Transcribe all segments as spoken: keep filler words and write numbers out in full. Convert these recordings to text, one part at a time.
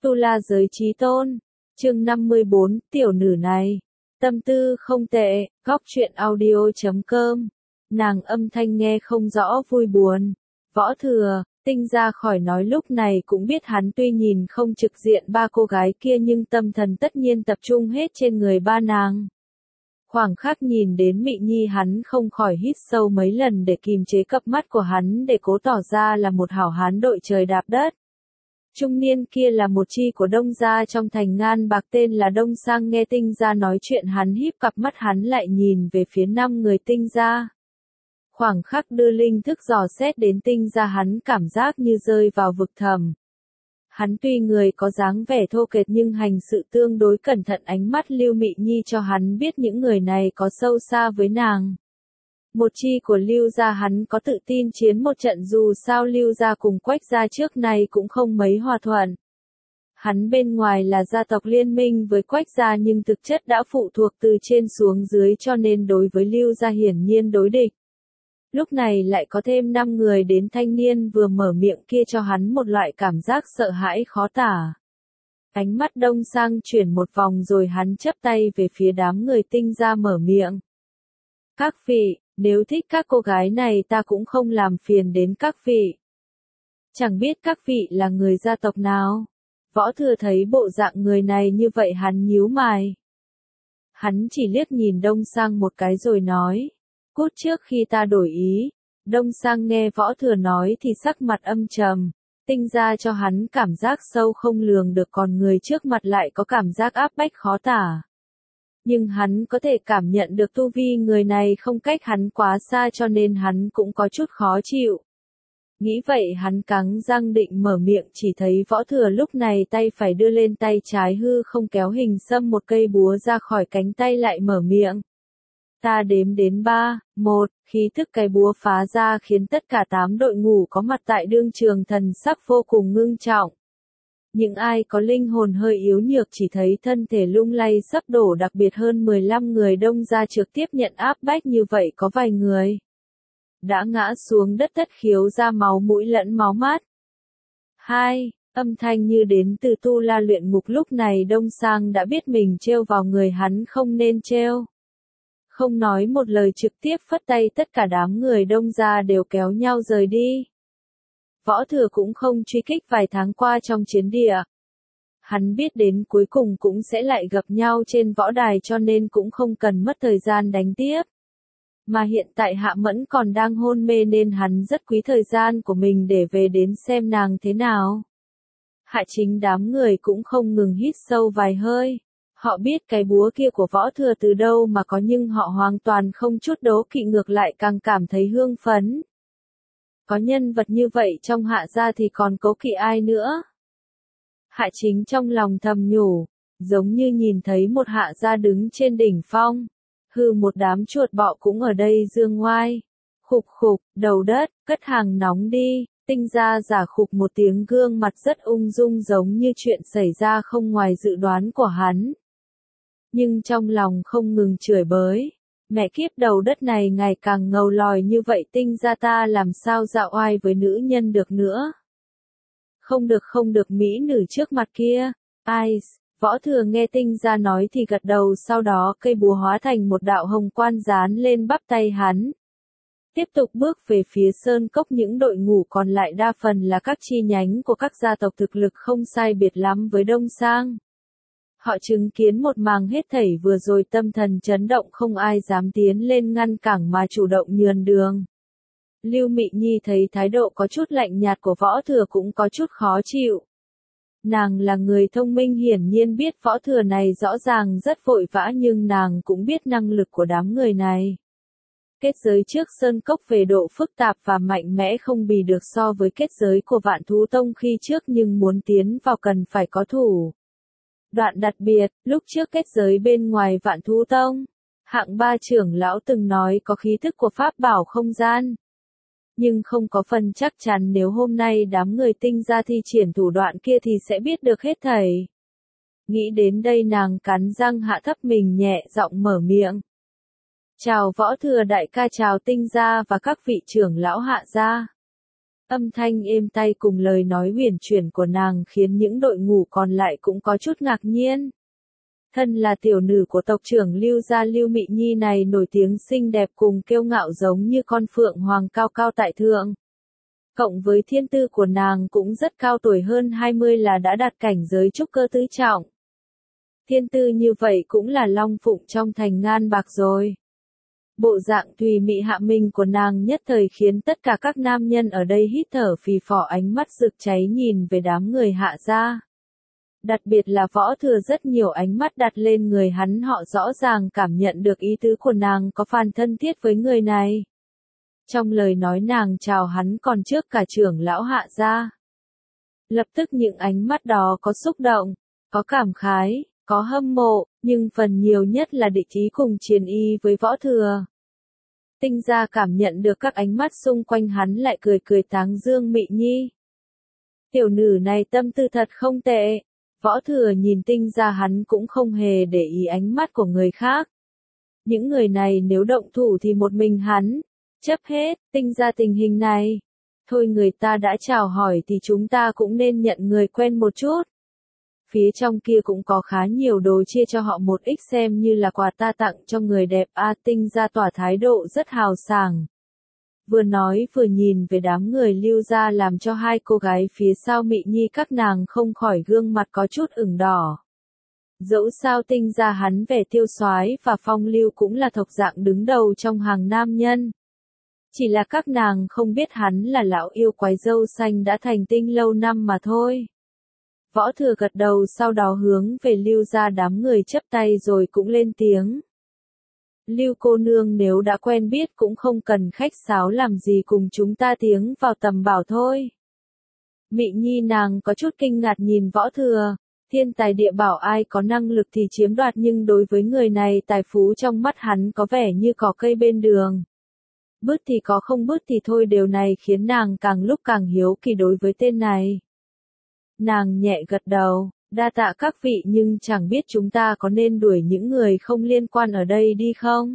Tu La giới chí tôn. Chương năm mươi bốn, tiểu nữ này. Tâm tư không tệ, góc truyện audio chấm com. Nàng âm thanh nghe không rõ vui buồn. Võ Thừa, Tinh ra khỏi nói lúc này cũng biết hắn tuy nhìn không trực diện ba cô gái kia nhưng tâm thần tất nhiên tập trung hết trên người ba nàng. Khoảng khắc nhìn đến Mị Nhi hắn không khỏi hít sâu mấy lần để kìm chế cặp mắt của hắn để cố tỏ ra là một hảo hán đội trời đạp đất. Trung niên kia là một chi của Đông gia trong thành Ngan Bạc tên là Đông Sang, nghe Tinh gia nói chuyện hắn híp cặp mắt hắn lại nhìn về phía năm người Tinh gia. Khoảng khắc đưa linh thức dò xét đến Tinh gia hắn cảm giác như rơi vào vực thẳm. Hắn tuy người có dáng vẻ thô kệch nhưng hành sự tương đối cẩn thận, ánh mắt Lưu Mị Nhi cho hắn biết những người này có sâu xa với nàng. Một chi của Lưu gia hắn có tự tin chiến một trận, dù sao Lưu gia cùng Quách gia trước này cũng không mấy hòa thuận. Hắn bên ngoài là gia tộc liên minh với Quách gia nhưng thực chất đã phụ thuộc từ trên xuống dưới cho nên đối với Lưu gia hiển nhiên đối địch. Lúc này lại có thêm năm người đến, thanh niên vừa mở miệng kia cho hắn một loại cảm giác sợ hãi khó tả. Ánh mắt Đông Sang chuyển một vòng rồi hắn chắp tay về phía đám người Tinh gia mở miệng. Các vị, nếu thích các cô gái này ta cũng không làm phiền đến các vị. Chẳng biết các vị là người gia tộc nào? Võ Thừa thấy bộ dạng người này như vậy hắn nhíu mày. Hắn chỉ liếc nhìn Đông Sang một cái rồi nói. Cút trước khi ta đổi ý. Đông Sang nghe Võ Thừa nói thì sắc mặt âm trầm. Tinh ra cho hắn cảm giác sâu không lường được, còn người trước mặt lại có cảm giác áp bách khó tả. Nhưng hắn có thể cảm nhận được tu vi người này không cách hắn quá xa cho nên hắn cũng có chút khó chịu. Nghĩ vậy hắn cắn răng định mở miệng, chỉ thấy Võ Thừa lúc này tay phải đưa lên, tay trái hư không kéo hình xăm một cây búa ra khỏi cánh tay lại mở miệng. Ta đếm đến ba, một, khí tức cái búa phá ra khiến tất cả tám đội ngũ có mặt tại đương trường thần sắc vô cùng ngưng trọng. Những ai có linh hồn hơi yếu nhược chỉ thấy thân thể lung lay sắp đổ, đặc biệt hơn mười lăm người Đông gia trực tiếp nhận áp bách như vậy có vài người đã ngã xuống đất thất khiếu ra máu mũi lẫn máu mắt. Hai, âm thanh như đến từ Tu La luyện ngục, lúc này Đông Sang đã biết mình trêu vào người hắn không nên trêu. Không nói một lời trực tiếp phất tay, tất cả đám người Đông gia đều kéo nhau rời đi. Võ Thừa cũng không truy kích vài tháng qua trong chiến địa. Hắn biết đến cuối cùng cũng sẽ lại gặp nhau trên võ đài cho nên cũng không cần mất thời gian đánh tiếp. Mà hiện tại Hạ Mẫn còn đang hôn mê nên hắn rất quý thời gian của mình để về đến xem nàng thế nào. Hạ Chính đám người cũng không ngừng hít sâu vài hơi. Họ biết cái búa kia của Võ Thừa từ đâu mà có nhưng họ hoàn toàn không chút đố kỵ, ngược lại càng cảm thấy hương phấn. Có nhân vật như vậy trong Hạ gia thì còn cố kỵ ai nữa? Hạ Chính trong lòng thầm nhủ, giống như nhìn thấy một Hạ gia đứng trên đỉnh phong. Hừ, một đám chuột bọ cũng ở đây dương ngoai. Khục khục, đầu đất, cất hàng nóng đi. Tinh gia giả khục một tiếng, gương mặt rất ung dung giống như chuyện xảy ra không ngoài dự đoán của hắn. Nhưng trong lòng không ngừng chửi bới. Mẹ kiếp, đầu đất này ngày càng ngầu lòi như vậy, Tinh gia ta làm sao dạo oai với nữ nhân được nữa. Không được không được, mỹ nữ trước mặt kia. Ai, Võ Thừa nghe Tinh gia nói thì gật đầu, sau đó cây búa hóa thành một đạo hồng quan dán lên bắp tay hắn. Tiếp tục bước về phía sơn cốc, những đội ngũ còn lại đa phần là các chi nhánh của các gia tộc thực lực không sai biệt lắm với Đông Sang. Họ chứng kiến một màn hết thảy vừa rồi, tâm thần chấn động, không ai dám tiến lên ngăn cản mà chủ động nhường đường. Lưu Mị Nhi thấy thái độ có chút lạnh nhạt của Võ Thừa cũng có chút khó chịu. Nàng là người thông minh, hiển nhiên biết Võ Thừa này rõ ràng rất vội vã, nhưng nàng cũng biết năng lực của đám người này. Kết giới trước sơn cốc về độ phức tạp và mạnh mẽ không bì được so với kết giới của Vạn Thú Tông khi trước, nhưng muốn tiến vào cần phải có thủ đoạn đặc biệt. Lúc trước kết giới bên ngoài Vạn Thú Tông, hạng ba trưởng lão từng nói có khí thức của pháp bảo không gian. Nhưng không có phần chắc chắn nếu hôm nay đám người Tinh gia thi triển thủ đoạn kia thì sẽ biết được hết thảy. Nghĩ đến đây nàng cắn răng hạ thấp mình nhẹ giọng mở miệng. Chào Võ Thừa đại ca, chào Tinh gia và các vị trưởng lão Hạ gia. Âm thanh êm tai cùng lời nói huyền chuyển của nàng khiến những đội ngũ còn lại cũng có chút ngạc nhiên. Thân là tiểu nữ của tộc trưởng Lưu gia Lưu Mị Nhi này nổi tiếng xinh đẹp cùng kiêu ngạo giống như con phượng hoàng cao cao tại thượng. Cộng với thiên tư của nàng cũng rất cao, tuổi hơn hai mươi là đã đạt cảnh giới trúc cơ tứ trọng. Thiên tư như vậy cũng là long phụng trong thành ngàn bạc rồi. Bộ dạng tùy mị hạ mình của nàng nhất thời khiến tất cả các nam nhân ở đây hít thở phì phò, ánh mắt rực cháy nhìn về đám người Hạ gia. Đặc biệt là Võ Thừa, rất nhiều ánh mắt đặt lên người hắn, họ rõ ràng cảm nhận được ý tứ của nàng có phần thân thiết với người này. Trong lời nói nàng chào hắn còn trước cả trưởng lão Hạ gia. Lập tức những ánh mắt đó có xúc động, có cảm khái, có hâm mộ, nhưng phần nhiều nhất là địch ý cùng chiến ý với Võ Thừa. Tinh gia cảm nhận được các ánh mắt xung quanh hắn lại cười cười tán dương Mị Nhi. Tiểu nữ này tâm tư thật không tệ. Võ Thừa nhìn Tinh gia, hắn cũng không hề để ý ánh mắt của người khác. Những người này nếu động thủ thì một mình hắn chấp hết. Tinh gia tình hình này, thôi người ta đã chào hỏi thì chúng ta cũng nên nhận người quen một chút. Phía trong kia cũng có khá nhiều đồ chia cho họ một ít xem như là quà ta tặng cho người đẹp. A Tinh gia tỏ thái độ rất hào sảng. Vừa nói vừa nhìn về đám người Lưu gia, làm cho hai cô gái phía sau Mị Nhi các nàng không khỏi gương mặt có chút ửng đỏ. Dẫu sao Tinh gia hắn vẻ tiêu soái và phong lưu cũng là thuộc dạng đứng đầu trong hàng nam nhân. Chỉ là các nàng không biết hắn là lão yêu quái râu xanh đã thành tinh lâu năm mà thôi. Võ Thừa gật đầu, sau đó hướng về Lưu gia đám người chắp tay rồi cũng lên tiếng. Lưu cô nương nếu đã quen biết cũng không cần khách sáo làm gì, cùng chúng ta tiến vào tầm bảo thôi. Mị Nhi nàng có chút kinh ngạc nhìn Võ Thừa. Thiên tài địa bảo ai có năng lực thì chiếm đoạt, nhưng đối với người này tài phú trong mắt hắn có vẻ như cỏ cây bên đường. Bứt thì có, không bứt thì thôi, điều này khiến nàng càng lúc càng hiếu kỳ đối với tên này. Nàng nhẹ gật đầu, đa tạ các vị, nhưng chẳng biết chúng ta có nên đuổi những người không liên quan ở đây đi không?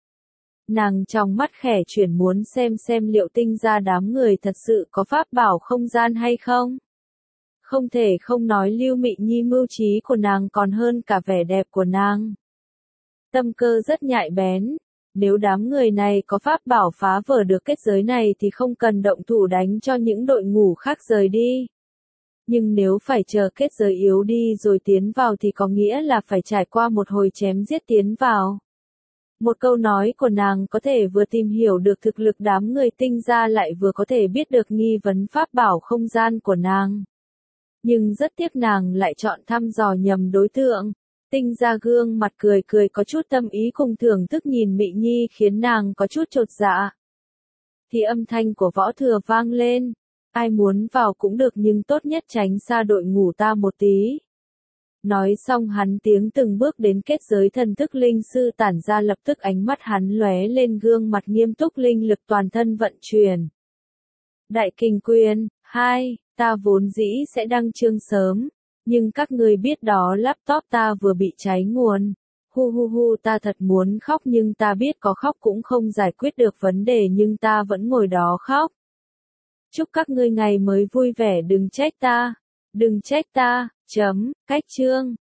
Nàng trong mắt khẽ chuyển, muốn xem xem liệu Tinh gia đám người thật sự có pháp bảo không gian hay không. Không thể không nói Lưu Mị Nhi mưu trí của nàng còn hơn cả vẻ đẹp của nàng. Tâm cơ rất nhạy bén. Nếu đám người này có pháp bảo phá vỡ được kết giới này thì không cần động thủ đánh cho những đội ngũ khác rời đi. Nhưng nếu phải chờ kết giới yếu đi rồi tiến vào thì có nghĩa là phải trải qua một hồi chém giết tiến vào. Một câu nói của nàng có thể vừa tìm hiểu được thực lực đám người Tinh gia, lại vừa có thể biết được nghi vấn pháp bảo không gian của nàng. Nhưng rất tiếc nàng lại chọn thăm dò nhầm đối tượng. Tinh gia gương mặt cười cười có chút tâm ý cùng thưởng thức nhìn Mị Nhi khiến nàng có chút chột dạ. Thì âm thanh của Võ Thừa vang lên. Ai muốn vào cũng được nhưng tốt nhất tránh xa đội ngũ ta một tí. Nói xong hắn tiến từng bước đến kết giới, thần thức linh sư tản ra, lập tức ánh mắt hắn lóe lên, gương mặt nghiêm túc, linh lực toàn thân vận chuyển. Đại Kình Quyền, hai, ta vốn dĩ sẽ đăng chương sớm, nhưng các người biết đó, laptop ta vừa bị cháy nguồn. Hu hu hu, ta thật muốn khóc nhưng ta biết có khóc cũng không giải quyết được vấn đề, nhưng ta vẫn ngồi đó khóc. Chúc các ngươi ngày mới vui vẻ, đừng trách ta, đừng trách ta, chấm, cách chương.